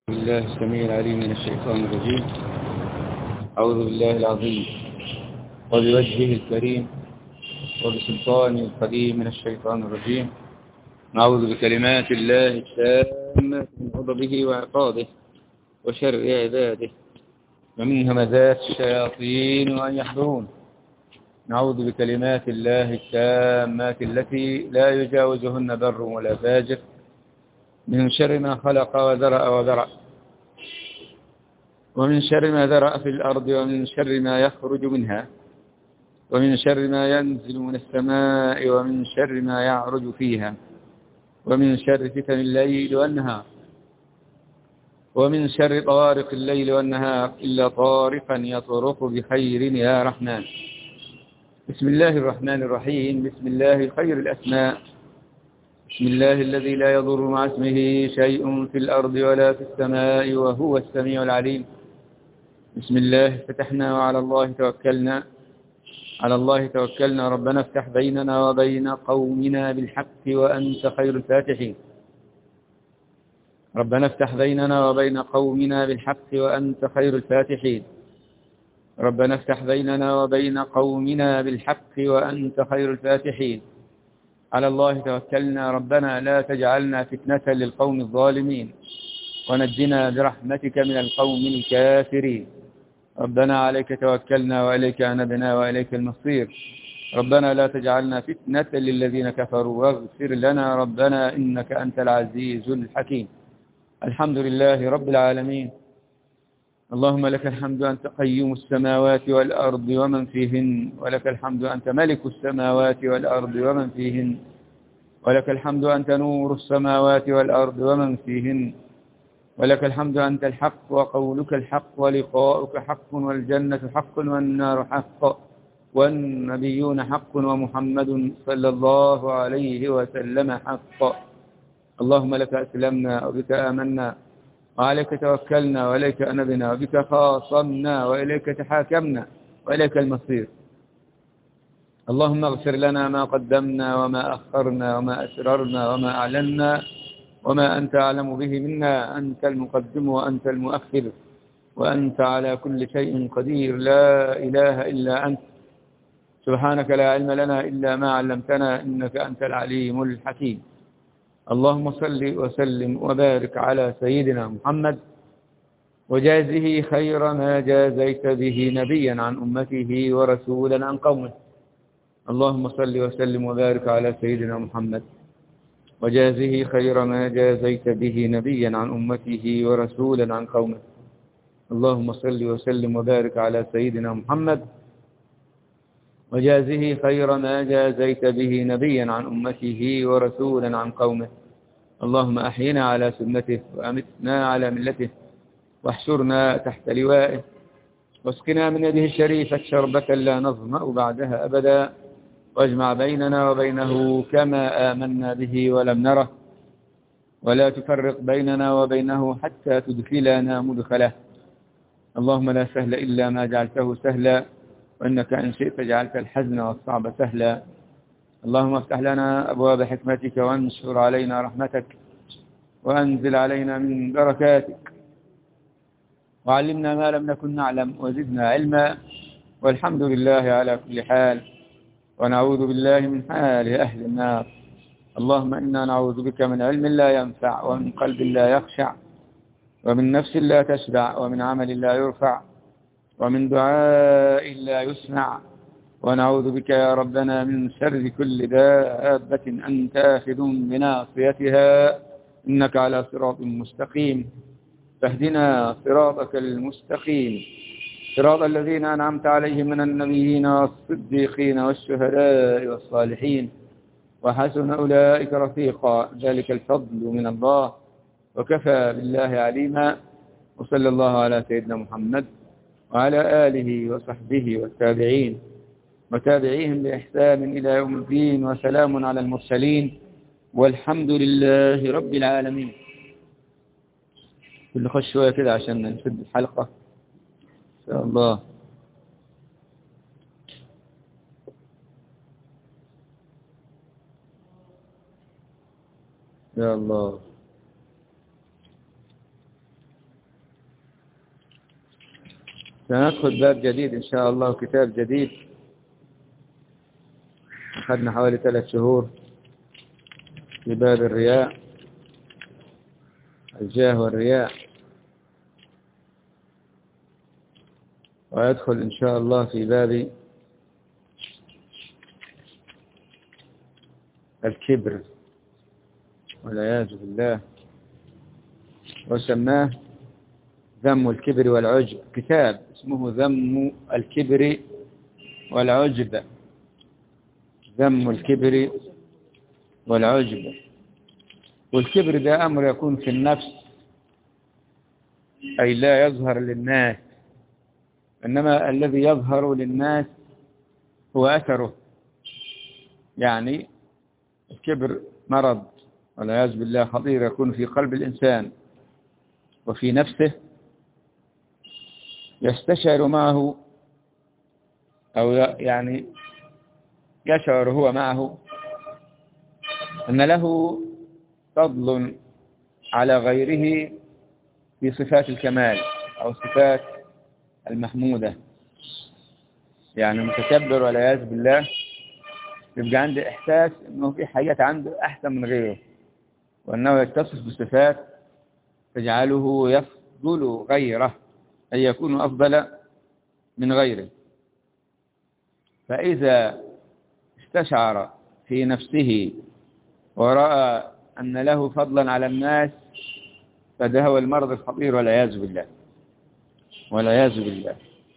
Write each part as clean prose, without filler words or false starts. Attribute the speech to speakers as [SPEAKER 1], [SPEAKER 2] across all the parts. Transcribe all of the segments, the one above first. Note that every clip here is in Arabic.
[SPEAKER 1] بالله السميع العليم من الشيطان الرجيم. أعوذ بالله العظيم وبوجهه الكريم وبسلطانه القديم من الشيطان الرجيم. نعوذ بكلمات الله التامة من غضبه وعقابه وشر عباده ومن همزات الشياطين وأن يحضرون. نعوذ بكلمات الله التامات التي لا يجاوزهن بر ولا فاجر من شر ما خلق وذرأ وبرأ، ومن شر ما ذرأ في الأرض، ومن شر ما يخرج منها، ومن شر ما ينزل من السماء، ومن شر ما يعرج فيها، ومن شر فتن الليل والنهار، ومن شر طوارق الليل والنهار إلا طارقا يطرق بخير يا رحمن. بسم الله الرحمن الرحيم. بسم الله خير الأسماء. بسم الله الذي لا يضر مع اسمه شيء في الأرض ولا في السماء وهو السميع العليم. بسم الله فتحنا وعلى الله توكلنا. على الله توكلنا. ربنا افتح بيننا وبين قومنا بالحق وأنت خير الفاتحين. ربنا افتح بيننا وبين قومنا بالحق وأنت خير الفاتحين. ربنا افتح بيننا وبين قومنا بالحق وأنت خير الفاتحين. على الله توكلنا. ربنا لا تجعلنا فتنة للقوم الظالمين ونجنا برحمتك من القوم الكافرين. ربنا عليك توكلنا وإليك أنبنا وإليك المصير. ربنا لا تجعلنا فتنة للذين كفروا واغفر لنا ربنا إنك أنت العزيز الحكيم. الحمد لله رب العالمين. اللهم لك الحمد أنت قيوم السماوات والأرض ومن فيهن، ولك الحمد أنت ملك السماوات والأرض ومن فيهن، ولك الحمد أنت نور السماوات والأرض ومن فيهن، ولك الحمد أنت الحق وقولك الحق ولقاؤك حق والجنة حق والنار حق والنبيون حق ومحمد صلى الله عليه وسلم حق. اللهم لك أسلمنا وبك آمنا وعليك توكلنا وإليك أنبنا وبك خاصمنا وإليك تحاكمنا وإليك المصير. اللهم اغفر لنا ما قدمنا وما أخرنا وما أسررنا وما أعلنا وما أنت أعلم به منا. أنت المقدم وأنت المؤخر وأنت على كل شيء قدير. لا إله إلا أنت سبحانك لا علم لنا إلا ما علمتنا إنك أنت العليم الحكيم. اللهم صل وسلم وبارك على سيدنا محمد وجازه خير ما جازيت به نبيا عن أمته ورسولا عن قومه. اللهم صل وسلم وبارك على سيدنا محمد وجازه خير ما جازيت به نبيا عن أمته ورسولا عن قومه. اللهم صل وسلم وبارك على سيدنا محمد وجازه خير ما جازيت به نبيا عن أمته ورسولا عن قومه. اللهم أحينا على سنته وأمتنا على ملته واحشرنا تحت لوائه واسقنا من يده الشريفة شربة لا نظمأ بعدها أبدا، واجمع بيننا وبينه كما آمنا به ولم نره، ولا تفرق بيننا وبينه حتى تدخلنا مدخله. اللهم لا سهل إلا ما جعلته سهلا، وإنك إن شئت جعلت الحزن والصعب سهلا. اللهم افتح لنا أبواب حكمتك وانشر علينا رحمتك وأنزل علينا من بركاتك، وعلمنا ما لم نكن نعلم وزدنا علما، والحمد لله على كل حال، ونعوذ بالله من حال أهل النار. اللهم إنا نعوذ بك من علم لا ينفع ومن قلب لا يخشع ومن نفس لا تشبع ومن عمل لا يرفع ومن دعاء لا يسمع. ونعوذ بك يا ربنا من شر كل دابة أنت آخذ بناصيتها إنك على صراط مستقيم. فاهدنا صراطك المستقيم، صراط الذين أنعمت عليهم من النبيين والصديقين والشهداء والصالحين وحسن أولئك رفيقا. ذلك الفضل من الله وكفى بالله عليما. وصلى الله على سيدنا محمد وعلى آله وصحبه والتابعين وتابعيهم بإحسان إلى يوم الدين، وسلام على المرسلين والحمد لله رب العالمين. كل خش شوية كده عشان نسد الحلقة إن شاء الله. يا الله. سندخل باب جديد إن شاء الله، كتاب جديد أخذنا حوالي 3 شهور في باب الرياء، الجاه والرياء، ويدخل إن شاء الله في باب الكبر والعياذ بالله، وسماه ذم الكبر والعجب. كتاب اسمه ذم الكبر والعجب، ذم الكبر والعجب. والكبر ده أمر يكون في النفس، أي لا يظهر للناس، إنما الذي يظهر للناس هو أثره. يعني الكبر مرض والعياذ بالله خطير، يكون في قلب الإنسان وفي نفسه، يستشعر معه أو يعني يشعر هو معه أن له فضل على غيره في صفات الكمال أو صفات المحمودة. يعني متكبر والعياذ بالله يبقى عنده إحساس أنه في حاجات عنده أحسن من غيره، وأنه يتصف بصفات تجعله يفضل غيره، أي يكون أفضل من غيره. فإذا استشعر في نفسه ورأى أن له فضلا على الناس، فده هو المرض الخطير والعياذ بالله، والعياذ بالله.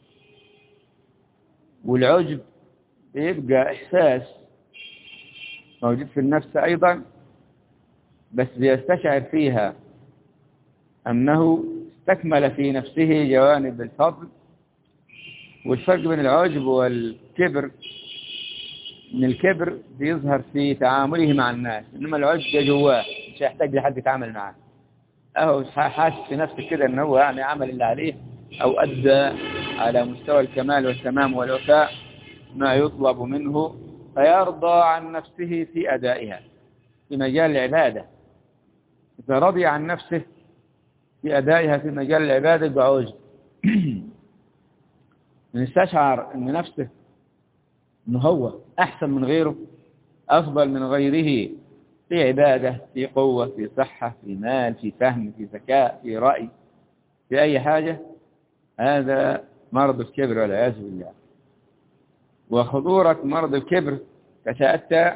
[SPEAKER 1] والعجب بيبقى إحساس موجود في النفس أيضا، بس بيستشعر فيها أنه استكمل في نفسه جوانب الفضل. والفرق بين العجب والكبر ان الكبر بيظهر في تعامله مع الناس، انما العجب جواه مش هيحتاج لحد يتعامل معاه، اهو حاسس في نفسه كده انه هو يعني عمل اللي عليه او ادى على مستوى الكمال والتمام والوفاء ما يطلب منه، فيرضى عن نفسه في ادائها في مجال العباده. اذا رضي عن نفسه في ادائها في مجال العباده بعجب من استشعر ان نفسه انه هو احسن من غيره، افضل من غيره في عبادة، في قوة، في صحة، في مال، في فهم، في ذكاء، في رأي، في اي حاجة، هذا مرض الكبر والعياذ بالله. وخطورة مرض الكبر تتأتى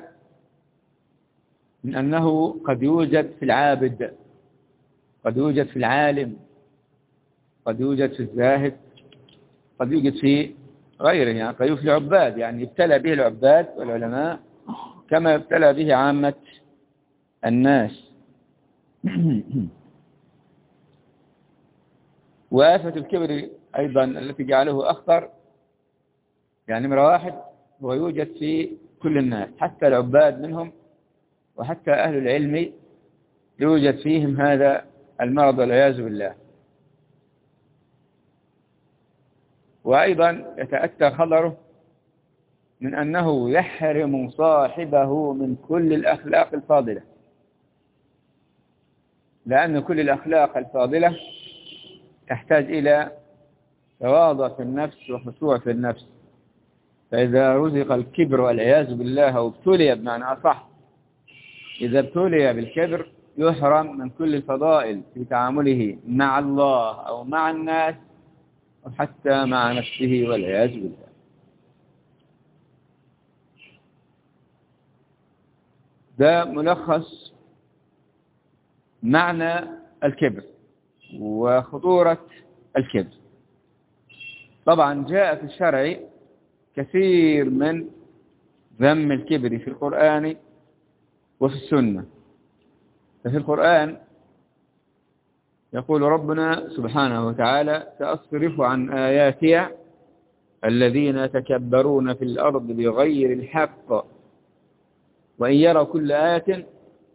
[SPEAKER 1] من انه قد يوجد في العابد، قد يوجد في العالم، قد يوجد في الزاهد، قد يوجد في غيره، يعني قد يوجد في العباد، يعني يبتلى به العباد والعلماء كما يبتلى به عامة الناس. وآفة الكبر أيضا التي جعله أخطر، يعني نمرة 1 هو يوجد في كل الناس، حتى العباد منهم وحتى أهل العلم يوجد فيهم هذا المرض والعياذ بالله. وأيضا يتأتى خطره من أنه يحرم صاحبه من كل الأخلاق الفاضلة، لأن كل الأخلاق الفاضلة تحتاج إلى تواضع في النفس وخشوع في النفس. فإذا رزق الكبر والعياذ بالله أو ابتلي بمعنى أصح، إذا ابتلي بالكبر يحرم من كل الفضائل في تعامله مع الله أو مع الناس وحتى مع نفسه والعياذ بالله. ده ملخص معنى الكبر وخطورة الكبر. طبعا جاء في الشرع كثير من ذم الكبر في القرآن وفي السنة. ففي القرآن يقول ربنا سبحانه وتعالى: سأصرف عن آياتي الذين يتكبرون في الأرض بغير الحق وإن يروا كل آية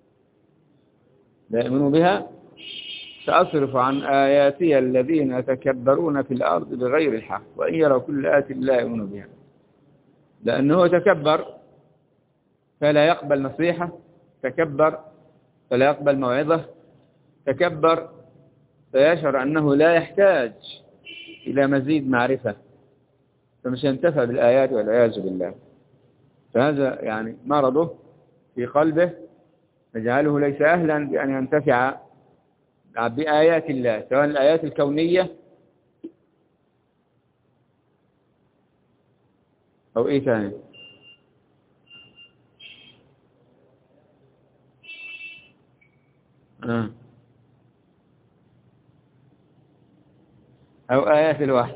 [SPEAKER 1] لا يؤمنوا بها. سأصرف عن آياتي الذين يتكبرون في الأرض بغير الحق وإن يروا كل آية لا يؤمنوا بها. لأنه تكبر فلا يقبل نصيحة، تكبر فلا يقبل موعظة، تكبر فيشعر أنه لا يحتاج إلى مزيد معرفة، فمش ينتفع بالآيات والعياذ بالله. فهذا يعني مرضه في قلبه يجعله ليس أهلا بأن ينتفع بآيات الله، سواء الآيات الكونية أو إيه ثاني. أو آيات الوحي.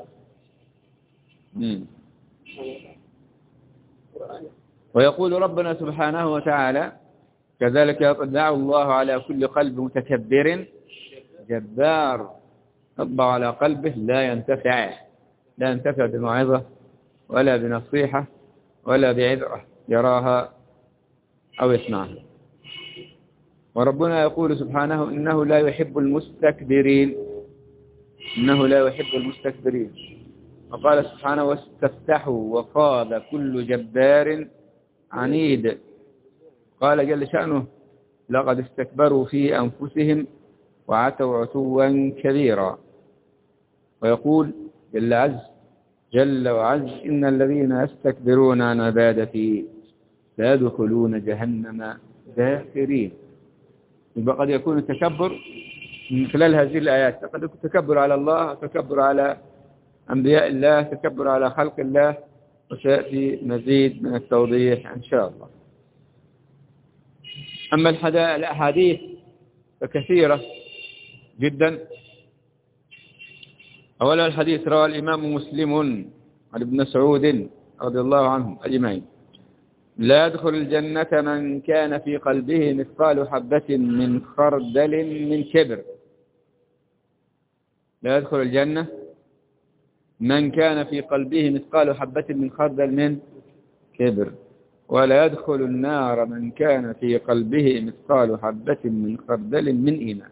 [SPEAKER 1] ويقول ربنا سبحانه وتعالى كذلك يطبع الله على كل قلب متكبر جبار، يطبع على قلبه لا ينتفع بموعظة ولا بنصيحة ولا بعذرة يراها أو يسمعها. وربنا يقول سبحانه إنه لا يحب المستكبرين، وقال سبحانه واستفتحوا وخاب كل جبار عنيد. قال جل شأنه لقد استكبروا في أنفسهم وعتوا عتوا كبيرا. ويقول جل وعز إن الذين يستكبرون عن عبادتي سيدخلون جهنم داخرين. يبقى قد يكون التكبر من خلال هذه الآيات، قد يكون تكبر على الله، تكبر على أنبياء الله، تكبر على خلق الله، وسيأتي مزيد من التوضيح إن شاء الله. أما الأحاديث فكثيرة جدا. أولا الحديث رواه الإمام مسلم عن ابن مسعود رضي الله عنهم أجمعين: لا يدخل الجنة من كان في قلبه مثقال حبة من خردل من كبر. لا يدخل الجنة من كان في قلبه مثقال حبة من خردل من كبر، ولا يدخل النار من كان في قلبه مثقال حبة من خردل من إيمان.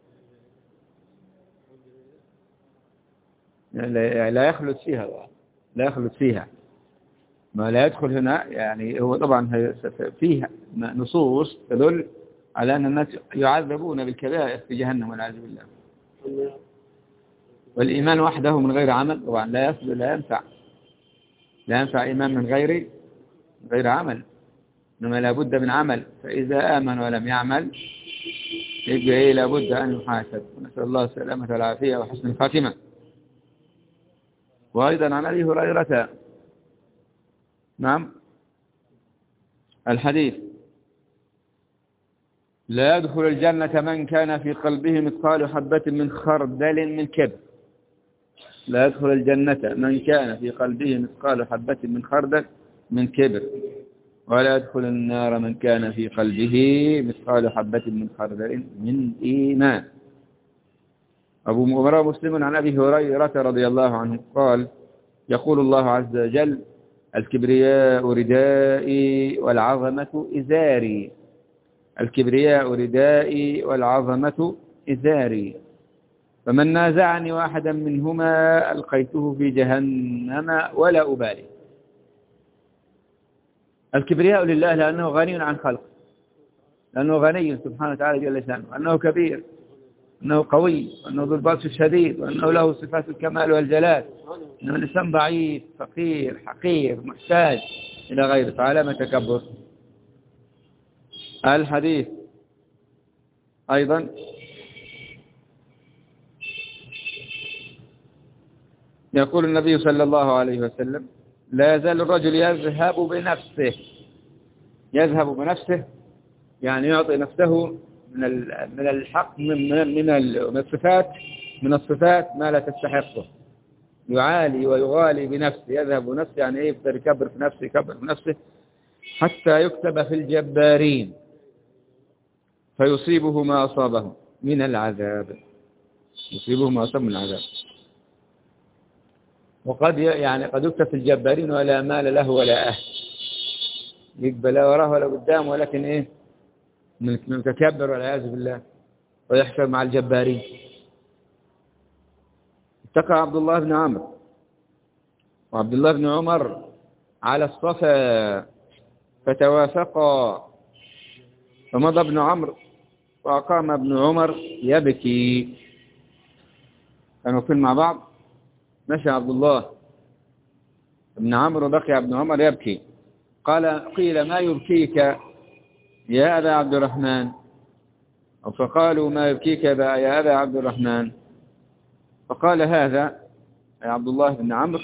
[SPEAKER 1] لا يخلد فيها ما لا يدخل هنا. يعني هو طبعا فيها نصوص تدل على أن الناس يعذبون بالكبائر في جهنم والعياذ بالله. والإيمان وحده من غير عمل طبعا لا ينفع إيمان من غير عمل، إنما لابد من عمل. فإذا آمن ولم يعمل يبقى لابد أن يحاسب. ونسأل الله السلامة والعافية وحسن الخاتمة. وأيضا عن أبي هريرة الحديث: لا يدخل الجنة من كان في قلبه مثقال حبة من خردل من كبر. لا يدخل الجنة من كان في قلبه مثقال حبة من خردل من كبر، ولا يدخل النار من كان في قلبه مثقال حبة من خردل من إيمان. أبو مسلم عن أبي هريرة رضي الله عنه قال: يقول الله عز وجل: الكبرياء ردائي والعظمة إزاري. الكبرياء ردائي والعظمة إزاري، فمن نازعني واحدا منهما ألقيته في جهنم ولا أبالي. الكبرياء لله لأنه غني عن خلقه، لأنه غني سبحانه وتعالى جل شأنه، أنه كبير، أنه قوي، وأنه ذو البطش الشديد، وأنه له صفات الكمال والجلال، أنه الإنسان ضعيف فقير حقير محتاج إلى غيره، فعلامة تكبر. الحديث أيضا يقول النبي صلى الله عليه وسلم: لا يزال الرجل يذهب بنفسه، يعني يعطي نفسه من الحق من الصفات ما لا تستحقه، يعالي ويغالي بنفسه. يذهب بنفسه يعني يقدر يكبر في نفسه حتى يكتب في الجبارين فيصيبه ما أصابه من العذاب. وقد قد يكتب في الجبارين ولا مال له ولا أهل، يقبل لا وراه ولا قدام، ولكن متكبر والعياذ بالله، ويحشر مع الجبارين. اتقى عبد الله بن عمرو وعبد الله بن عمر على الصفا فتوافقا، فمضى ابن عمرو وأقام ابن عمر يبكي. كانوا واقفين مع بعض مشى عبد الله بن عمرو بقي ابن عمر يبكي. قيل ما يبكيك يا أبا عبد الرحمن؟ فقالوا ما يبكيك يا أبا عبد الرحمن؟ فقال هذا يا عبد الله بن عمرو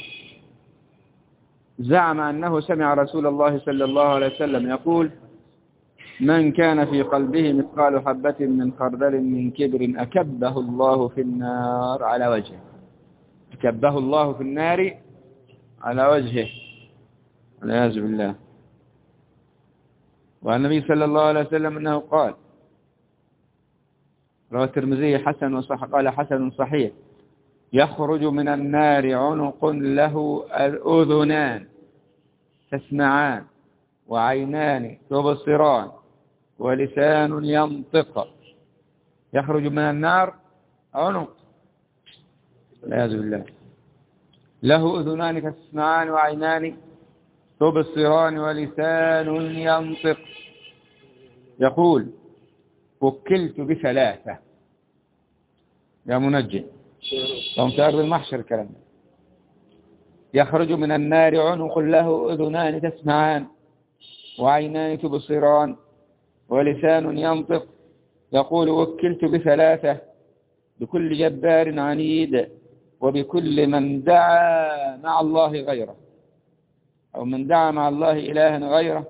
[SPEAKER 1] زعم أنه سمع رسول الله صلى الله عليه وسلم يقول من كان في قلبه مثقال حبة من خردل من كبر أكبه الله في النار على وجهه. أكبه الله في النار على وجهه والعياذ بالله. والنبي صلى الله عليه وسلم أنه قال، رواه الترمذي حسن وصح، قال حسن صحيح: يخرج من النار عنق له أذنان تسمعان وعينان تبصران ولسان ينطق. يخرج من النار عنق والعياذ بالله له أذنان تسمعان وعينان تبصران ولسان ينطق. يقول وكلت بثلاثة يا منجي وانت أرض المحشر الكلام. يخرج من النار عنق له أذنان تسمعان وعينان تبصران ولسان ينطق. يقول وكلت بثلاثة: بكل جبار عنيد، وبكل من دعا مع الله غيره، أو من دعا مع الله إلها غيره،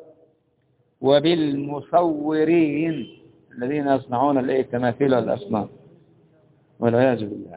[SPEAKER 1] وبالمصورين الذين يصنعون التماثيل والأصنام والعياذ بالله.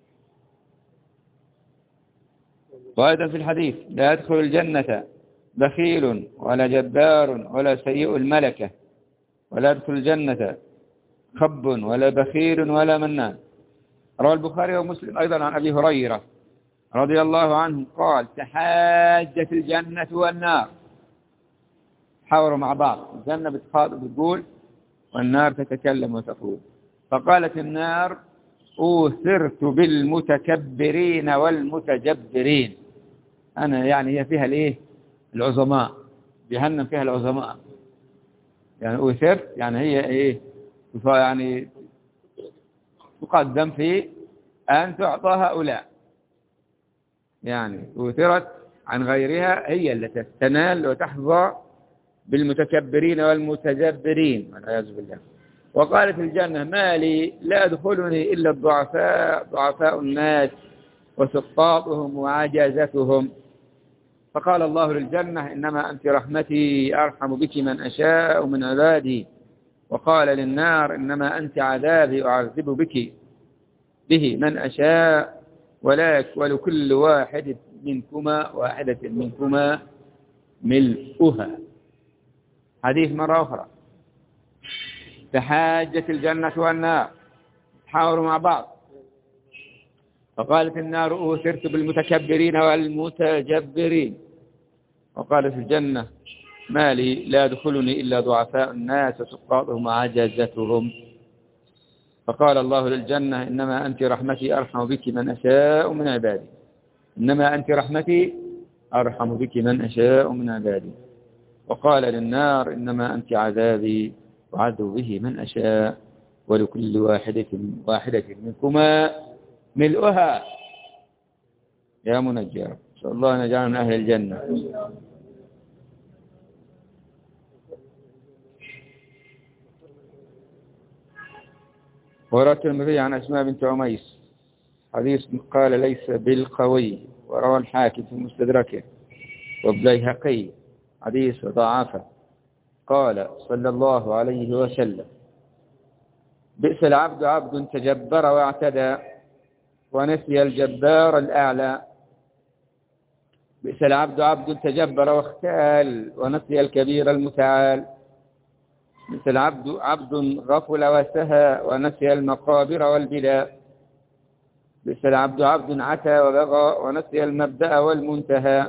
[SPEAKER 1] وأيضا في الحديث: لا يدخل الجنة بخيل ولا جبار ولا سيء الملكة، ولا يدخل الجنة خب ولا بخيل ولا منان. روى البخاري ومسلم أيضا عن أبي هريرة رضي الله عنه قال: تحاجت الجنة والنار، حاوروا مع بعض، الجنة بتخاطب بتقول والنار تتكلم وتقول. فقالت النار: أوثرت بالمتكبرين والمتجبرين. أنا يعني هي فيها الإيه؟ العظماء، جهنم فيها العظماء. يعني أوثرت يعني هي إيه؟ يعني تقدم في أن تعطى هؤلاء، يعني أوثرت عن غيرها، هي التي تنال وتحظى بالمتكبرين والمتجبرين والعياذ بالله. وقالت الجنة: ما لي لا يدخلني إلا الضعفاء، ضعفاء الناس وسقاطهم وعجزتهم. فقال الله للجنة: إنما أنت رحمتي أرحم بك من أشاء من عبادي. وقال للنار: إنما أنت عذابي أعذب بك به من أشاء، ولكل واحدة منكما ملؤها. حديث مرة أخرى: تحاجت الجنة والنار، حاوروا مع بعض. فقالت النار: أوثرت بالمتكبرين والمتجبرين. وقالت الجنة: ما لي لا يدخلني إلا ضعفاء الناس وسقاطهم وعجزتهم. فقال الله للجنة: إنما أنت رحمتي أرحم بك من أشاء من عبادي. إنما أنت رحمتي أرحم بك من أشاء من عبادي. وقال للنار: إنما أنت عذابي أعذب به من أشاء، ولكل واحدة منكما ملؤها. يا منجي، نسأل الله أن يجعلنا من أهل الجنة. وروى الترمذي عن أسماء بنت عميس حديث قال ليس بالقوي. وروى الحاكم في مستدركه والبيهقي حديث ضعفه. قال صلى الله عليه وسلم: بئس العبد عبد تجبر واعتدى ونسي الجبار الأعلى. بئس العبد عبد تجبر واختال ونسي الكبير المتعال. بئس العبد عبد غفل وسهى ونسي المقابر والبلا. بئس العبد عبد عتى وبغى ونسي المبدأ والمنتهى.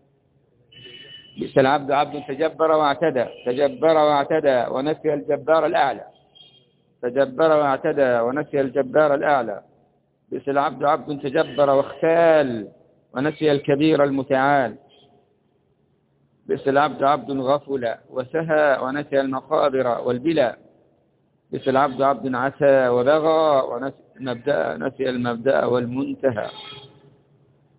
[SPEAKER 1] بئس العبد عبد تجبر واعتدى ونسي الجبار الأعلى. تجبر واعتدى ونسي الجبار الأعلى. بئس العبد عبد تجبر واختال ونسي الكبير المتعال. بئس العبد عبد غفل وسهى ونسي المقابر والبلا. بئس العبد عبد عتى وبغى ونسي المبدأ والمنتهى.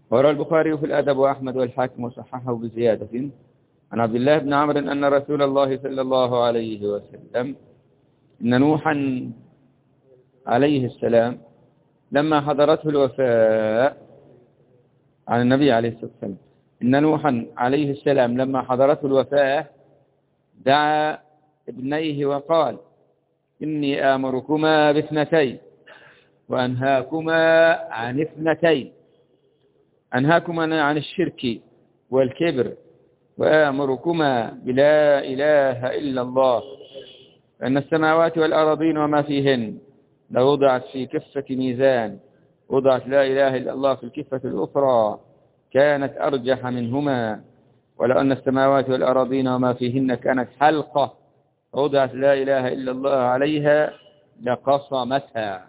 [SPEAKER 1] وروى البخاري في الأدب وأحمد والحاكم وصححه بزيادة عن عبد الله بن عمرو أن رسول الله صلى الله عليه وسلم إن نوحا عليه السلام لما حضرته الوفاة، عن النبي عليه الصلاة والسلام، إن نوحا عليه السلام لما حضرته الوفاة دعا ابنيه وقال: إني آمركما باثنتين وأنهاكما عن اثنتين، أنهاكما عن الشرك والكبر، وآمركما بلا إله إلا الله، فإن السماوات والأرضين وما فيهن لو وضعت في كفة ميزان وضعت لا إله إلا الله في الكفة الأخرى كانت أرجح منهما، ولو أن السماوات والأرضين وما فيهن كانت حلقة وضعت لا إله إلا الله عليها لقصمتها.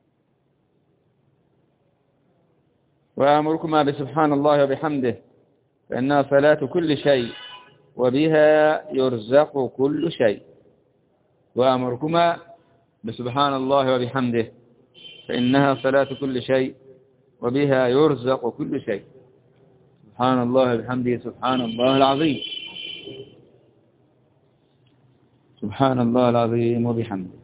[SPEAKER 1] وآمركما بسبحان الله وبحمده فإنها صلاة كل شيء وبها يرزق كل شيء. وآمركما بسبحان الله وبحمده فإنها صلاة كل شيء وبها يرزق كل شيء. سبحان الله وبحمده سبحان الله العظيم، سبحان الله العظيم وبحمده.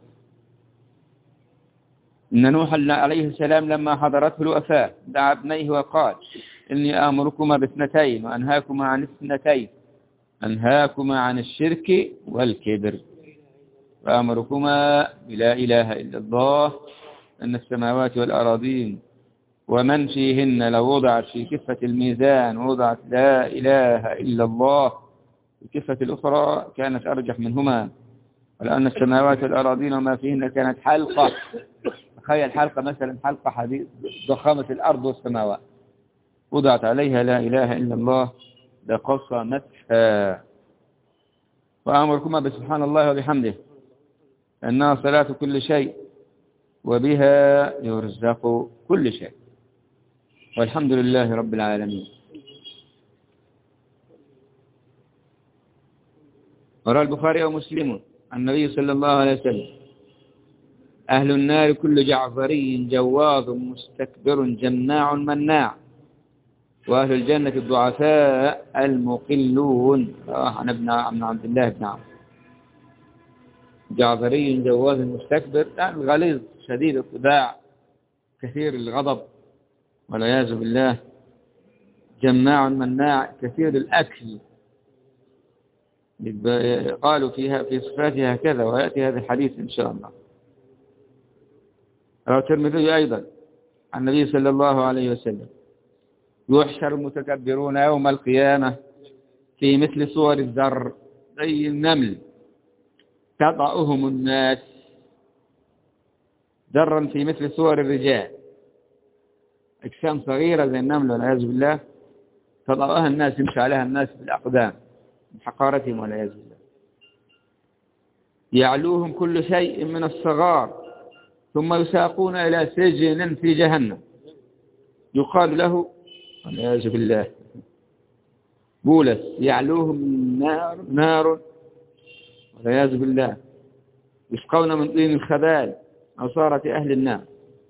[SPEAKER 1] إن نوحا عليه السلام لما حضرته الوفاة دعا ابنيه وقال: إني آمركما باثنتين وأنهاكما عن اثنتين، أنهاكما عن الشرك والكبر، وآمركما بلا إله إلا الله، أن السماوات والأراضين ومن فيهن لو وضعت في كفة الميزان ووضعت لا إله إلا الله في الكفة الأخرى كانت أرجح منهما، ولأن السماوات والأراضين وما فيهن كانت حلقة. تخيل حلقة مثلا، حلقة حديد ضخامة الأرض والسماوات وضعت عليها لا إله إلا الله لقصمتها. وأمركما بسبحان الله وبحمده أنها صلاة كل شيء وبها يرزق كل شيء، والحمد لله رب العالمين. وروى البخاري ومسلم عن النبي صلى الله عليه وسلم: أهل النار كل جعفري جواظ مستكبر جماع مناع، وأهل الجنة الضعفاء المقلون. عن ابن عبد الله بن عمرو. جعفري جواظ مستكبر يعني غليظ شديد الطباع كثير الغضب والعياذ بالله، جماع مناع كثير الأكل. قالوا فيها في صفاتها كذا، ويأتي هذا الحديث إن شاء الله. رواه الترمذي أيضا عن النبي صلى الله عليه وسلم: يحشر المتكبرون يوم القيامة في مثل صور الذر زي النمل تطأهم الناس، ذرا في مثل صور الرجال، أجسام صغيرة زي النمل والعياذ بالله تطأها الناس، يمشي عليها الناس بالأقدام من حقارتهم والعياذ بالله. يعلوهم كل شيء من الصغار ثم يساقون إلى سجن في جهنم يقال له والعياذ بالله بولس، يعلوهم نار والعياذ بالله، يسقون من طين الخبال عصارة أهل النار.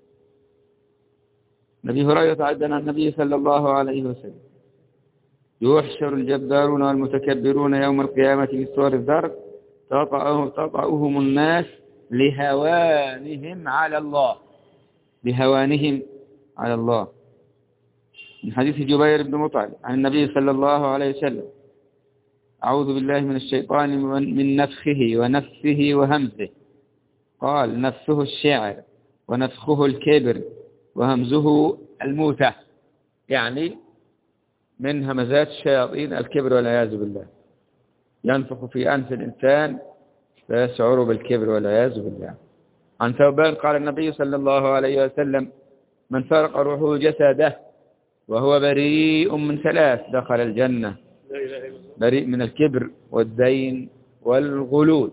[SPEAKER 1] نبي هريرة عندنا النبي صلى الله عليه وسلم: يحشر الجبارون والمتكبرون يوم القيامة في صور الذر تطأهم الناس لهوانهم على الله، لهوانهم على الله. من حديث جبير بن مطعم عن النبي صلى الله عليه وسلم: أعوذ بالله من الشيطان من نفخه ونفسه وهمزه. قال: نفسه الشعر ونفخه الكبر وهمزه الموتة، يعني من همزات الشياطين الكبر والعياذ بالله، ينفخ في أنف الإنسان فيشعر بالكبر والعياذ بالله. عن ثوبان قال النبي صلى الله عليه وسلم: من فرق روحه جسده وهو بريء من ثلاث دخل الجنة: بريء من الكبر والدين والغلول.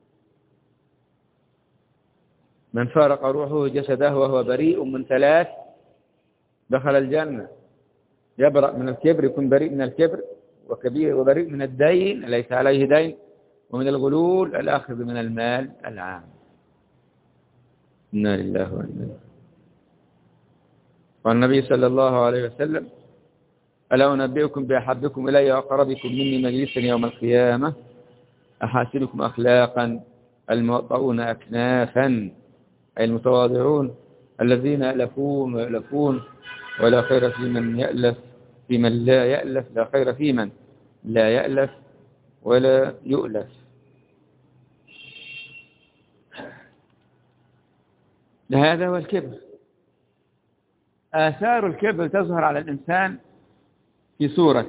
[SPEAKER 1] من فارق روحه جسده وهو بريء من ثلاث دخل الجنة: يبرأ من الكبر، يكون بريء من الكبر وكبير، وبريء من الدين ليس عليه دين، ومن الغلول الأخذ من المال العام. إنا لله وإنا إليه. والنبي صلى الله عليه وسلم: ألا أنبئكم بأحبكم إلي وأقربكم مني مجلسا يوم القيامة أحاسنكم أخلاقا الموطؤون أكنافا، أي المتواضعون الذين يألفون ولا خير في من يألف، في من لا يألف لا خير في من لا يألف ولا يؤلف. هذا هو الكبر. آثار الكبر تظهر على الإنسان في صورة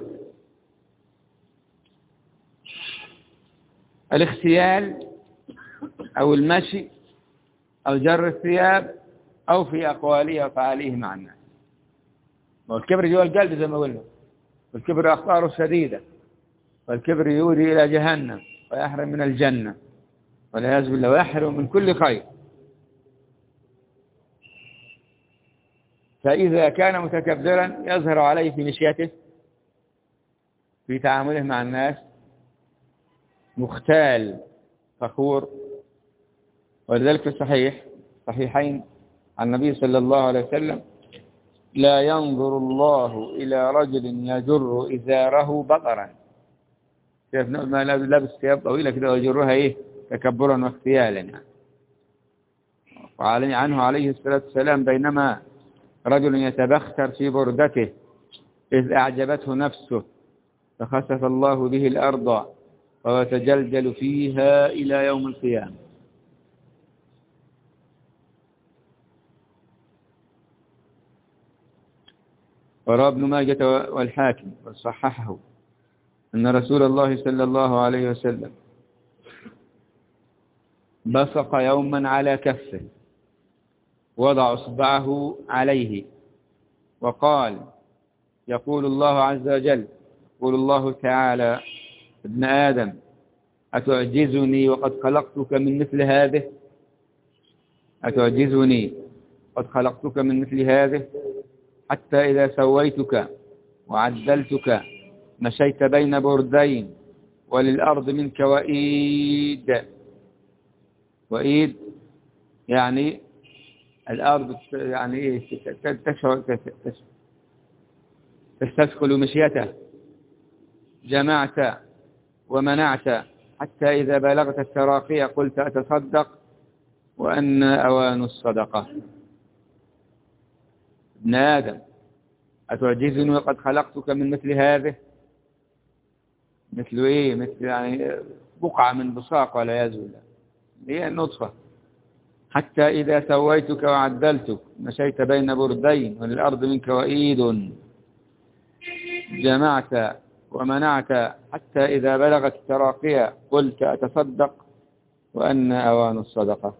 [SPEAKER 1] الاختيال أو المشي أو جر الثياب أو في أقواله وأفعاله مع الناس. والكبر جوا القلب زي ما قلنا، والكبر أخطاره شديدة، والكبر يودي إلى جهنم ويحرم من الجنة والعياذ بالله، ويحرم من كل خير. فإذا كان متكبرا يظهر عليه في مشيته، في تعامله مع الناس، مختال فخور. ولذلك في صحيحين عن النبي صلى الله عليه وسلم: لا ينظر الله إلى رجل يجر إزاره بطرا، كيف ما لابس ثياب طويلة كده ويجرها تكبرا واختيالا يعني. وعلي عنه عليه الصلاة والسلام: بينما رجل يتبختر في بردته إذ أعجبته نفسه فخسف الله به الأرض ويتجلجل فيها إلى يوم القيامة. وروى ابن ماجة والحاكم وصححه أن رسول الله صلى الله عليه وسلم بصق يوما على كفه، وضع إصبعه عليه وقال: يقول الله عز وجل، يقول الله تعالى: ابن آدم أتعجزني وقد خلقتك من مثل هذه؟ أتعجزني قد خلقتك من مثل هذه؟ حتى إذا سويتك وعدلتك مشيت بين بردين وللأرض منك وإيد. وإيد يعني الأرض، يعني تستثقل مشيته. جمعت ومنعت حتى إذا بلغت التراقي قلت أتصدق وأن أوان الصدقة. ابن آدم أتعجزني وقد خلقتك من مثل هذه؟ مثل إيه؟ مثل يعني بقعة من بصاق والعياذ بالله، هي النطفة. حتى إذا سويتك وعدلتك مشيت بين بردين وللأرض منك وإيد. جمعت ومنعت حتى إذا بلغت التراقية قلت أتصدق وأن أوان الصدقة.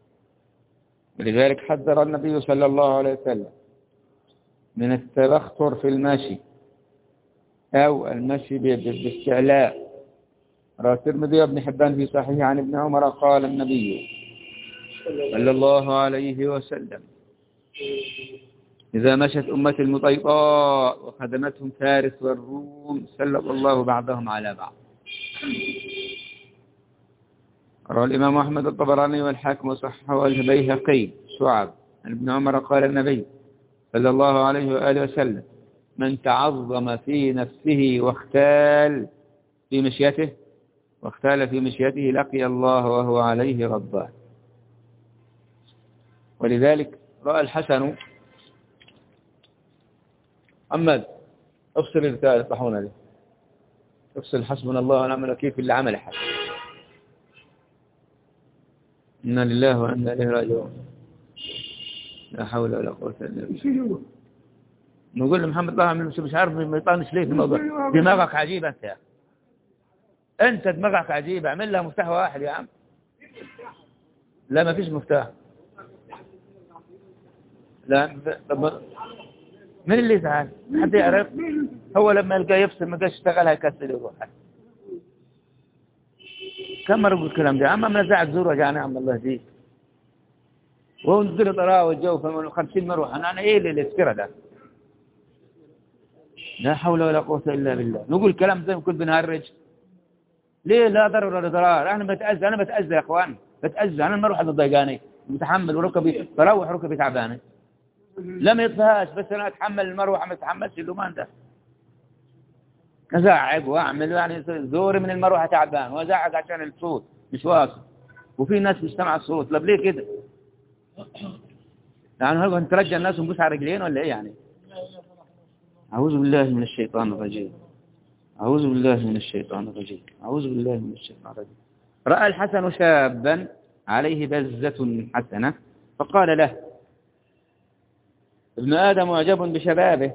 [SPEAKER 1] ولذلك حذر النبي صلى الله عليه وسلم من التبختر في المشي أو المشي باستعلاء. روى الترمذي وابن حبان في صحيح عن ابن عمر قال النبي صلى الله عليه وسلم: إذا مشت أمة المطيطاء وخدمتهم فارس والروم سلط الله بعضهم على بعض. روى الإمام أحمد الطبراني والحاكم وصححه البيهقي شعب عن ابن عمر قال النبي صلى الله عليه وآله وسلم: من تعظم في نفسه واختال في مشيته لقي الله وهو عليه غضبان. ولذلك رأى الحسن محمد افصل الرسالة الطحونة دي، افصل حسبنا الله ونعم الوكيل في اللي عمل حسن. إنا لله وإنا إليه راجعون. لا حول ولا قوة إلا بالله. نقول لمحمد طه مش عارف ما يطانش ليه في الموضوع. دماغك عجيبة أنت يا أخي، أنت دماغك عجيبة. اعمل لها مفتاح واحد يا عم. لا ما فيش مفتاح. لا طب من اللي يزعل؟ حد يعرف؟ هو لما يلقى يفصل ما قاش يشتغل هيكسل يروح. كم مرة يقول الكلام ده؟ أما منزعك زور وجعنا عم الله يهديك. وهو نزل طراوة الجو 50 مروحة. أنا إيه اللي يذكره ده؟ لا حول ولا قوة إلا بالله. نقول كلام زي ما كنت بنهرج. ليه لا ضرر ولا ضرار؟ أنا بتأذى يا إخوان، بتأذى. أنا المروحة ضايقاني، متحمل وركبي بروح ركبي تعبانة. لم يطفيهاش بس أنا أتحمل المروحة، ما أتحملش اللومان ده. أزعج وأعمل يعني زوري من المروحة تعبان وأزعج عشان الصوت مش واصل، وفي ناس بتسمع الصوت. طب ليه كده؟ يعني هل نترجى الناس ونبوس على رجلين ولا إيه يعني؟ أعوذ بالله من الشيطان الرجيم، أعوذ بالله من الشيطان الرجيم، أعوذ بالله من الشيطان الرجيم. رأى الحسن شابا عليه بزة حسنة فقال له: ابن آدم معجب بشبابه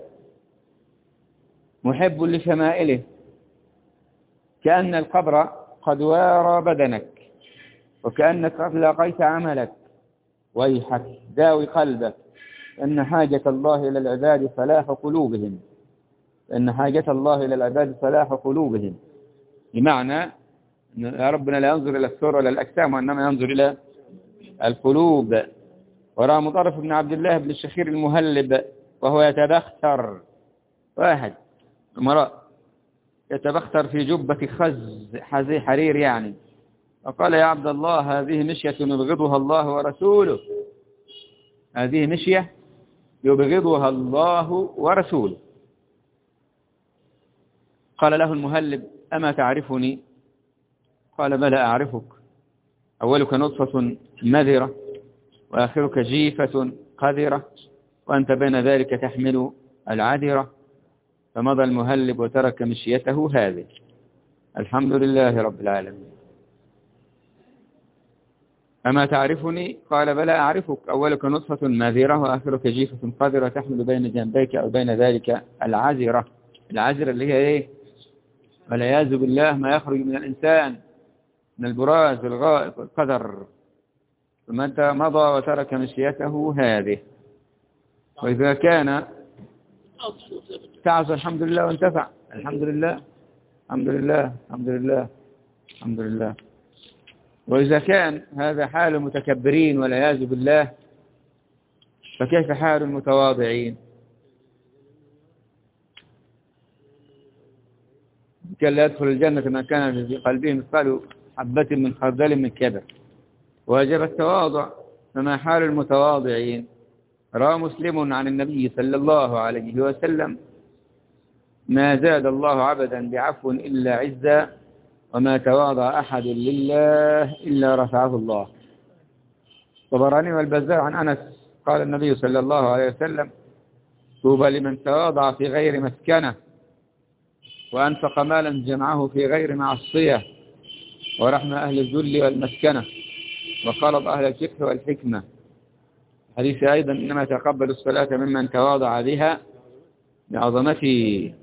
[SPEAKER 1] محب لشمائله، كأن القبر قد وارى بدنك وكأنك قد لاقيت عملك، ويحك داوي قلبك، إن حاجة الله إلى العباد صلاح قلوبهم، إن حاجة الله إلى العباد صلاح قلوبهم. بمعنى أن ربنا لا ينظر إلى الصور ولا الأجسام وإنما ينظر إلى القلوب. ورأى مطرف بن عبد الله بن الشخير المهلب وهو يتبختر، واحد امرأة يتبختر في جبة حزي حرير يعني، فقال: يا عبد الله هذه مشية يبغضها الله ورسوله، هذه مشية يبغضها الله ورسوله. قال له المهلب: أما تعرفني؟ قال: بلى أعرفك، أولك نطفة مذرة وآخرك جيفة قذرة وأنت بين ذلك تحمل العذرة. فمضى المهلب وترك مشيته هذه. الحمد لله رب العالمين. أما تعرفني؟ قال: بلى أعرفك، أولك نطفة ماذرة وآخرك جيفة قذرة تحمل بين جنبيك أو بين ذلك العذرة. العذرة اللي هي إيه؟ والعياذ بالله ما يخرج من الإنسان من البراز والغائط والقدر. ثم أنت مضى وترك مشيته هذه. وإذا كان تعز الحمد لله وانتفع، الحمد لله الحمد لله الحمد لله الحمد لله. وإذا كان هذا حال المتكبرين والعياذ بالله، فكيف حال المتواضعين؟ كان لا يدخل الجنة من كان في قلبه مثقال حبة من خردل من كبر. وجب التواضع، فما حال المتواضعين؟ روى مسلم عن النبي صلى الله عليه وسلم: ما زاد الله عبدا بعفو إلا عزا، وما تواضع أحد لله إلا رفعه الله. طبراني والبزار عن أنس قال النبي صلى الله عليه وسلم: طوبى لمن تواضع في غير مسكنه وأنفق مالا جمعه في غير معصية ورحم أهل الذل والمسكنة وخلط أهل الفقه والحكمة. حديث أيضا: إنما تقبل الصلاة ممن تواضع بها بعظمته.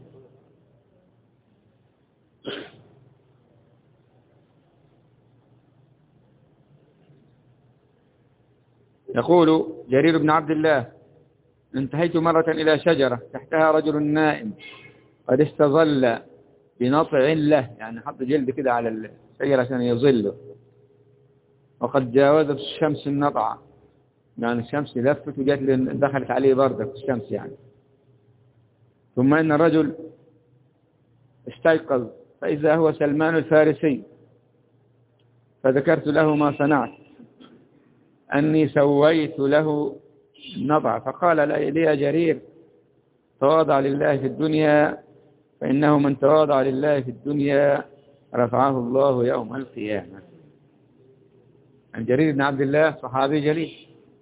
[SPEAKER 1] يقول جرير بن عبد الله: انتهيت مرة إلى شجرة تحتها رجل نائم قد استظل بنطع له، يعني حط جلد كده على الشجرة عشان يظله، وقد جاوزت الشمس النطع، يعني الشمس لفت وجات دخلت عليه بردك الشمس يعني. ثم إن الرجل استيقظ فإذا هو سلمان الفارسي، فذكرت له ما صنعت أني سويت له النطع، فقال لي: يا جرير، تواضع لله في الدنيا، فإنه من تواضع لله في الدنيا رفعه الله يوم القيامة. عن جرير بن عبد الله صحابي جليل،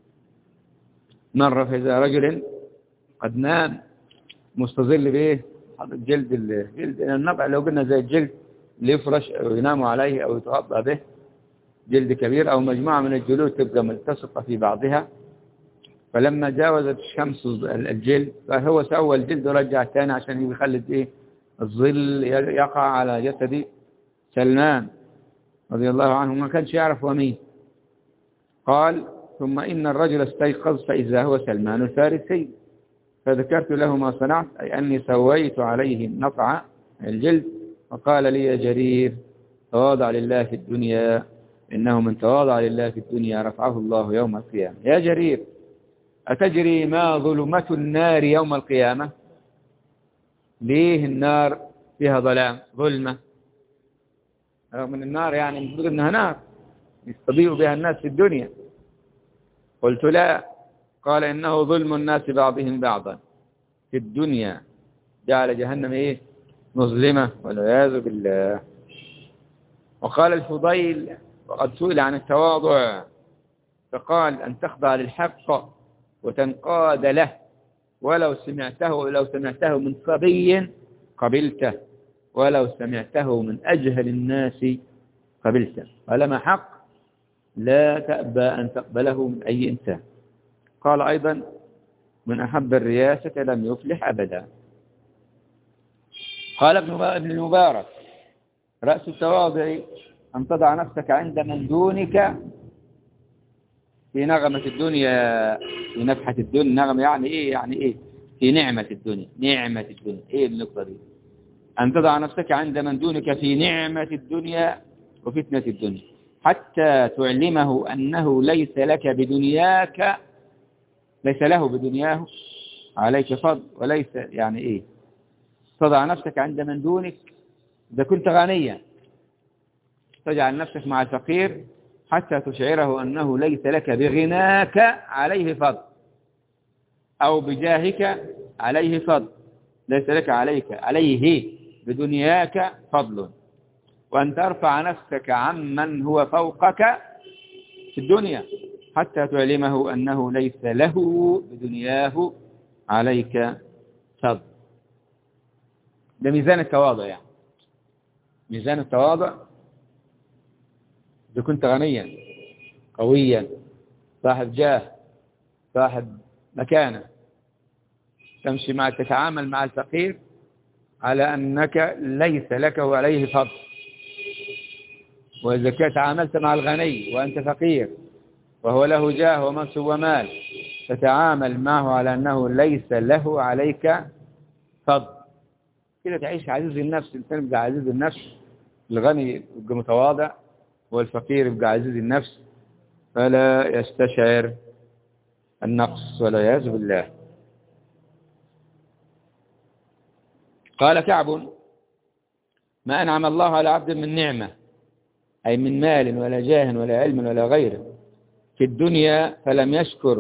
[SPEAKER 1] مر فإذا رجل قد نام مستظل بإيه؟ حط جلد النبع، لو قلنا زي الجلد اللي يفرش أو يناموا عليه أو يتغطى به، جلد كبير أو مجموعة من الجلود تبقى ملتصقة في بعضها. فلما جاوزت الشمس الجلد فهو سوى الجلد ورجع الثاني عشان يخلي إيه؟ الظل يقع على جسد سلمان رضي الله عنه، ما كانش يعرف ومين. قال: ثم إن الرجل استيقظ فإذا هو سلمان الفارسي، فذكرت له ما صنعت، أي أني سويت عليه نطع الجلد، فقال لي: يا جرير، تواضع لله في الدنيا، إنه من تواضع لله في الدنيا رفعه الله يوم القيامة. يا جرير، أتجري ما ظلمة النار يوم القيامة؟ ليه النار فيها ظلام ظلمة؟ رغم من النار يعني المفروض أنها نار يستضيء بها الناس في الدنيا. قلت: لا. قال: إنه ظلم الناس بعضهم بعضا في الدنيا، جعل جهنم إيه؟ مظلمة والعياذ بالله. وقال الفضيل وقد سئل عن التواضع فقال أن تخضع للحق وتنقاد له ولو سمعته من صبي قبلته، ولو سمعته من أجهل الناس قبلته، ولما حق لا تأبى أن تقبله من أي إنسان. قال أيضا من أحب الرياسة لم يفلح أبدا. قال ابن المبارك رأس التواضع أن تضع نفسك عند من دونك في نغمة الدنيا، في نفحة الدنيا. نغمة يعني إيه؟ في نعمة الدنيا. نعمة الدنيا إيه النقطة دي؟ أن تضع نفسك عند من دونك في نعمة الدنيا وفتنة الدنيا حتى تعلمه أنه ليس له بدنياه عليك فضل، وليس يعني إيه؟ تضع نفسك عند من دونك. إذا كنت غنيا تجعل نفسك مع الفقير حتى تشعره أنه ليس لك بغناك عليه فضل، أو بجاهك عليه فضل، ليس لك عليه بدنياك فضل. وأن ترفع نفسك عمن هو فوقك في الدنيا حتى تعلمه أنه ليس له بدنياه عليك فضل. ده ميزان التواضع، يعني ميزان التواضع. إذا كنت غنيا قويا صاحب جاه صاحب مكانة تمشي تتعامل مع الفقير على أنك ليس لك عليه فضل. وإذا تعاملت مع الغني وأنت فقير وهو له جاه ومنصب ومال تتعامل معه على أنه ليس له عليك فضل. كده تعيش عزيز النفس. الإنسان يبقى عزيز النفس، الغني يبقى متواضع والفقير يبقى عزيز النفس فلا يستشعر النقص والعياذ بالله. قال كعب ما أنعم الله على عبد من نعمة، أي من مال ولا جاه ولا علم ولا غيره في الدنيا فلم يشكر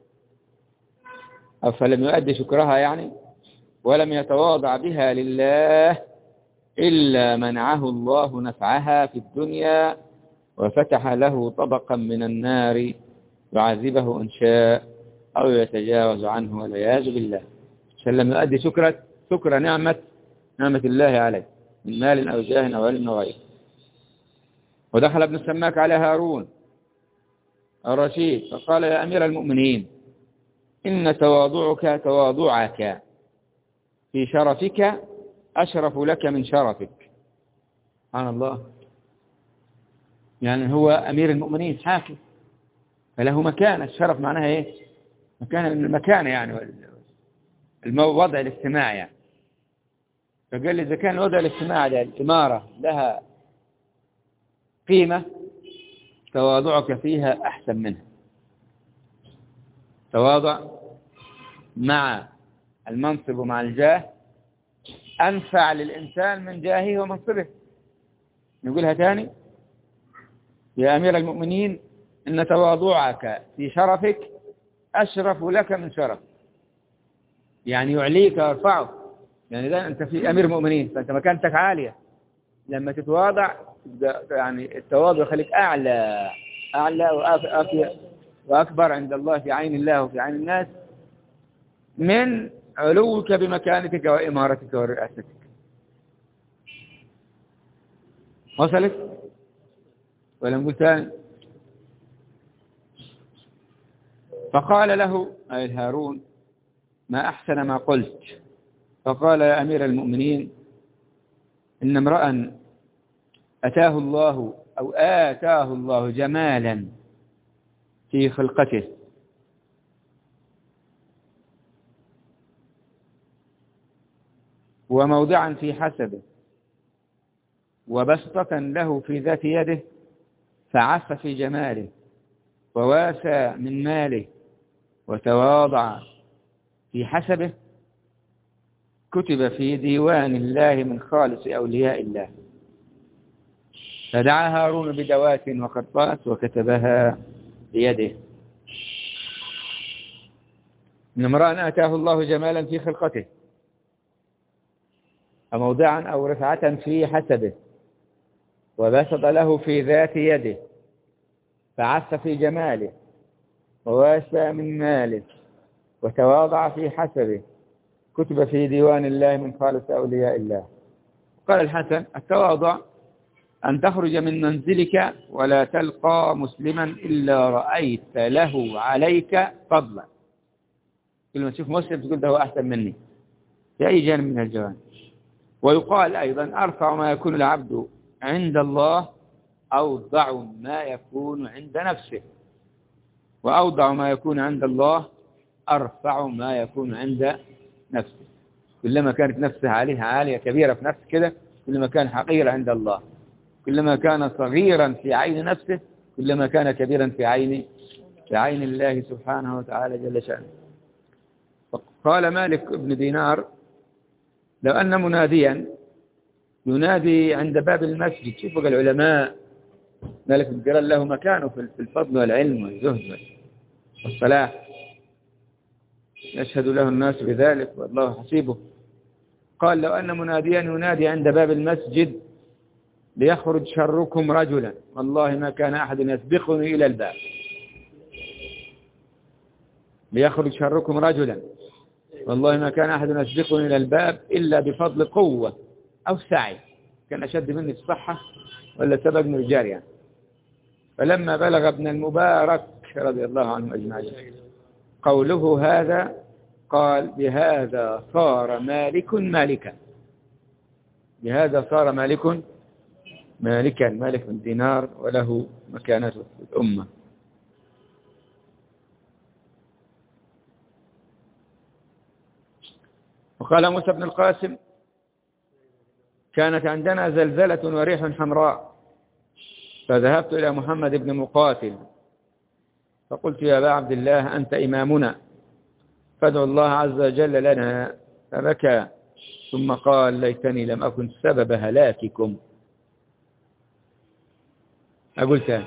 [SPEAKER 1] أو فلم يؤدي شكرها يعني، ولم يتواضع بها لله إلا منعه الله نفعها في الدنيا وفتح له طبقا من النار يعذبه إن شاء أو يتجاوز عنه والعياذ بالله. عشان لم يؤدي شكر نعمة الله عليه من مال أو جاه أو علم أو غيره. ودخل ابن السماك على هارون الرشيد فقال يا أمير المؤمنين إن تواضعك في شرفك أشرف لك من شرفك. سبحان الله. يعني هو أمير المؤمنين حاكم فله مكانة. الشرف معناها إيه؟ المكانة يعني الوضع الاجتماعي يعني. فقال لي إذا كان الوضع الاجتماعي ده الإمارة لها قيمة تواضعك فيها أحسن منها. تواضع مع المنصب ومع الجاه أنفع للإنسان من جاهه ومنصبه. نقولها تاني يا أمير المؤمنين إن تواضعك في شرفك أشرف لك من شرف، يعني يعليك ويرفعك. يعني إذا أنت في أمير المؤمنين فأنت مكانتك عالية، لما تتواضع يعني التواضع يخليك أعلى وأكبر عند الله في عين الله وفي عين الناس من علوك بمكانتك وإمارتك ورئاستك. وصلت ولا نقول ثاني؟ فقال له أي هارون ما أحسن ما قلت. فقال يا أمير المؤمنين إن امرأ آتاه الله جمالا في خلقته وموضعا في حسبه وبسطة له في ذات يده فعف في جماله وواسى من ماله وتواضع في حسبه كتب في ديوان الله من خالص أولياء الله. فدعا هارون بدوات وقرطاس وكتبها بيده. إن امرأ آتاه الله جمالا في خلقته أو موضعا أو رفعة في حسبه، وبسط له في ذات يده، فعف في جماله، وواسى من ماله، وتواضع في حسبه، كتب في ديوان الله من خالص أولياء الله. قال الحسن: التواضع أن تخرج من منزلك ولا تلقى مسلما إلا رأيت له عليك فضلا. كل ما تشوف مسلم تقول ده هو أحسن مني في أي جانب من الجوانب. ويقال أيضا: أرفع ما يكون العبد عند الله أوضع ما يكون عند نفسه، وأوضع ما يكون عند الله أرفع ما يكون عند نفسه. كلما كانت نفسه عالية كبيرة في نفسه كده، كلما كان حقير عند الله. كلما كان صغيرا في عين نفسه، كلما كان كبيرا في عين الله سبحانه وتعالى جل شأنه. قال مالك بن دينار: لو أن مناديا ينادي عند باب المسجد. شوفوا العلماء، مالك بن دينار له مكانه في الفضل والعلم والزهد والصلاح، يشهد له الناس بذلك والله حسيبه. قال: لو أن مناديا ينادي عند باب المسجد ليخرج شركم رجلا، والله ما كان أحد يسبقني إلى الباب. ليخرج شركم رجلا، والله ما كان أحد يسبقني إلى الباب إلا بفضل قوة أو سعي، كان أشد مني في الصحة ولا سبقني رجال يعني. فلما بلغ ابن المبارك رضي الله عنه أجمعين قوله هذا، قال: بهذا صار مالك مالكا. بهذا صار مالك مالكا، مالك بن دينار، وله مكانته في الأمة. وقال موسى بن القاسم: كانت عندنا زلزلة وريح حمراء، فذهبت إلى محمد بن مقاتل فقلت: يا أبا عبد الله أنت إمامنا فادعو الله عز وجل لنا. فبكى ثم قال: ليتني لم أكن سبب هلاككم. أقول ثاني: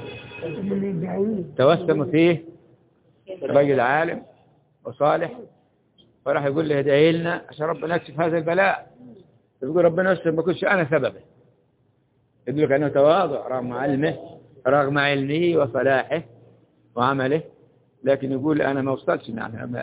[SPEAKER 1] توسم فيه رجل عالم وصالح، وراح يقول له: ادعي لنا عشان ربنا يكشف هذا البلاء. يقول: ربنا يستر ما كنتش أنا سببه. يدلك أنه تواضع رغم علمه، رغم علمه وصلاحه وعمله، لكن يقول: أنا ما وصلتش،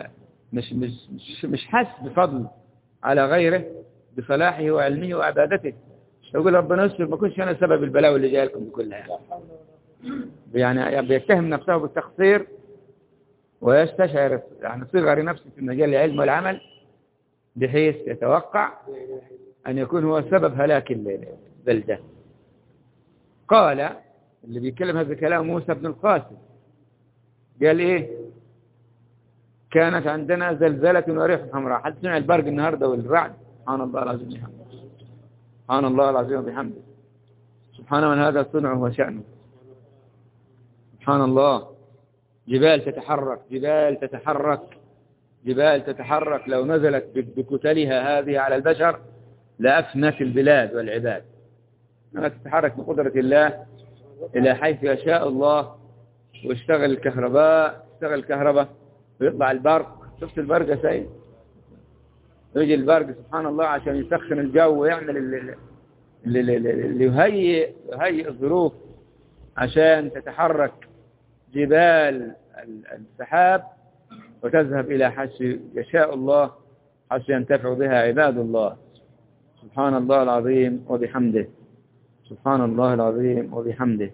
[SPEAKER 1] مش حس بفضل على غيره بصلاحه وعلمه وعبادته. يقول: ربنا يستر ما كنتش أنا سبب البلاء اللي جاي لكم كلها. يعني بيتهم نفسه بالتقصير ويستشعر يعني صغر نفسه في مجال العلم والعمل، بحيث يتوقع أن يكون هو سبب هلاك البلدة. قال اللي بيتكلم هذا الكلام موسى بن القاسم، قال إيه؟ كانت عندنا زلزلة وريح حمراء. حد سمع البرق النهاردة والرعد؟ سبحان الله العظيم وبحمده. سبحان الله العظيم وبحمده. سبحان من هذا صنعه وشأنه. سبحان الله. جبال تتحرك، جبال تتحرك، جبال تتحرك، لو نزلت بكتلها هذه على البشر لأفنت البلاد والعباد. أنها تتحرك بقدرة الله إلى حيث يشاء الله. واشتغل الكهرباء، اشتغل الكهرباء ويطلع البرق. شفت البرق يا سيد؟ يجي البرق سبحان الله عشان يسخن الجو ويعمل اللي يهيئ الظروف عشان تتحرك جبال السحاب وتذهب إلى حيث يشاء الله، حيث ينتفع بها عباد الله. سبحان الله العظيم وبحمده. سبحان الله العظيم وبحمده.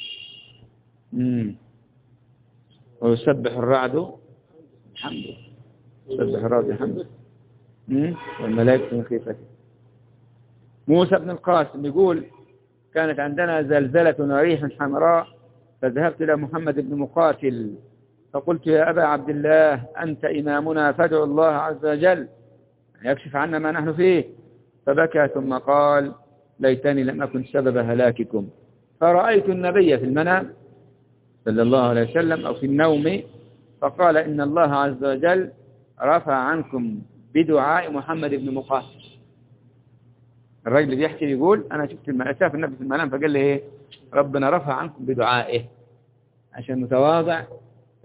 [SPEAKER 1] ويسبح الرعد بحمده، يسبح الرعد بحمده والملائكة من خيفته. موسى بن القاسم يقول: كانت عندنا زلزلة وريح حمراء، فذهبت إلى محمد بن مقاتل فقلت: يا أبا عبد الله أنت إمامنا فادعو الله عز وجل يكشف عنا ما نحن فيه. فبكى ثم قال: ليتني لم أكن سبب هلاككم. فرأيت النبي في المنام صلى الله عليه وسلم أو في النوم، فقال: إن الله عز وجل رفع عنكم بدعاء محمد بن مقاتل. الرجل اللي بيحكي يقول: أنا شاف النبي في المنام فقال لي إيه؟ ربنا رفع عنكم بدعائه، عشان متواضع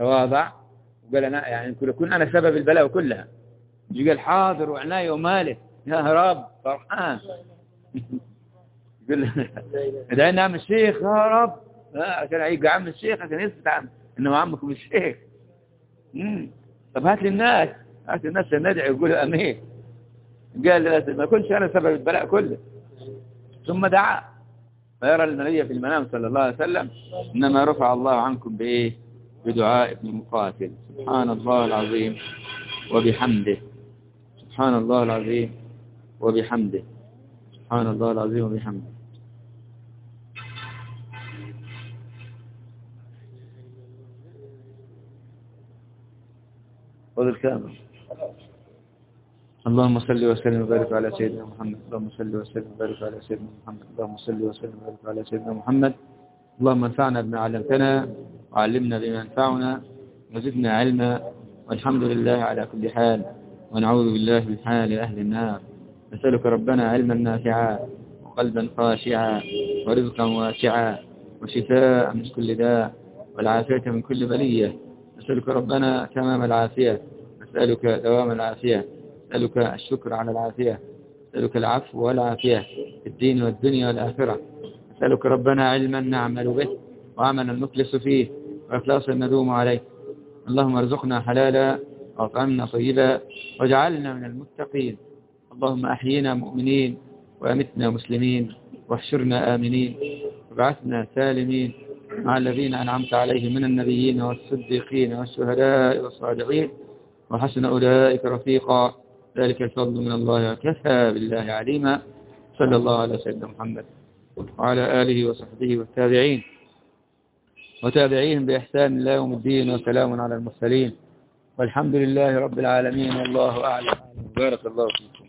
[SPEAKER 1] وقال: أنا يعني كل أنا سبب البلاء كلها. قال: حاضر وعناية ومالك، يا رب فرحان. يقول ادعي لنا عم الشيخ يا رب، عشان هيجي عم الشيخ عشان يثبت انه عمكم الشيخ. طب هات لي الناس، هات الناس ندعي يقولوا امين. قال ما كنتش انا سبب البلاء كله. ثم دعا فيرى النبي في المنام صلى الله عليه وسلم انما رفع الله عنكم بايه؟ بدعاء ابن مقاتل. سبحان الله العظيم وبحمده، سبحان الله العظيم وبحمده، سبحان الله العظيم وبحمده. خذ الكامل. اللهم صل وسلم وبارك على سيدنا محمد، اللهم صل وسلم وبارك على سيدنا محمد، اللهم صل وسلم وبارك على سيدنا محمد. اللهم انفعنا بما علمتنا وعلمنا بما ينفعنا وزدنا علما، والحمد لله على كل حال، ونعوذ بالله من حال أهل النار. نسألك ربنا علما نافعا وقلبا خاشعا ورزقا واسعا وشفاء من كل داء والعافية من كل بلية. نسألك ربنا تمام العافية، نسألك دوام العافية، نسألك الشكر على العافية، نسألك العفو والعافية في الدين والدنيا والآخرة. نسألك ربنا علما نعمل به وعملا نخلص فيه وإخلاصا ندوم عليه. اللهم ارزقنا حلالا وأطعمنا طيبا واجعلنا من المتقين. اللهم أحيينا مؤمنين وأمتنا مسلمين واحشرنا آمنين وابعثنا سالمين مع الذين أنعمت عليهم من النبيين والصديقين والشهداء والصالحين وحسن أولئك رفيقا. ذلك الفضل من الله وكفى بالله عليما. صلى الله على سيدنا محمد وعلى آله وصحبه والتابعين وتابعيهم بإحسان إلى يوم الدين، وسلام على المرسلين والحمد لله رب العالمين، والله أعلم. بارك الله فيكم.